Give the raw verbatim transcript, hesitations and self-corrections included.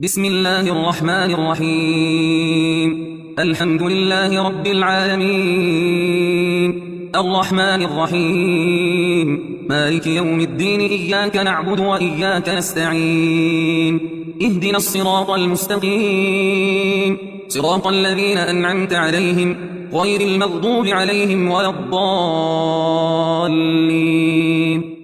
بسم الله الرحمن الرحيم. الحمد لله رب العالمين، الرحمن الرحيم، مالك يوم الدين. إياك نعبد وإياك نستعين. اهدنا الصراط المستقيم، صراط الذين أنعمت عليهم غير المغضوب عليهم ولا الضالين.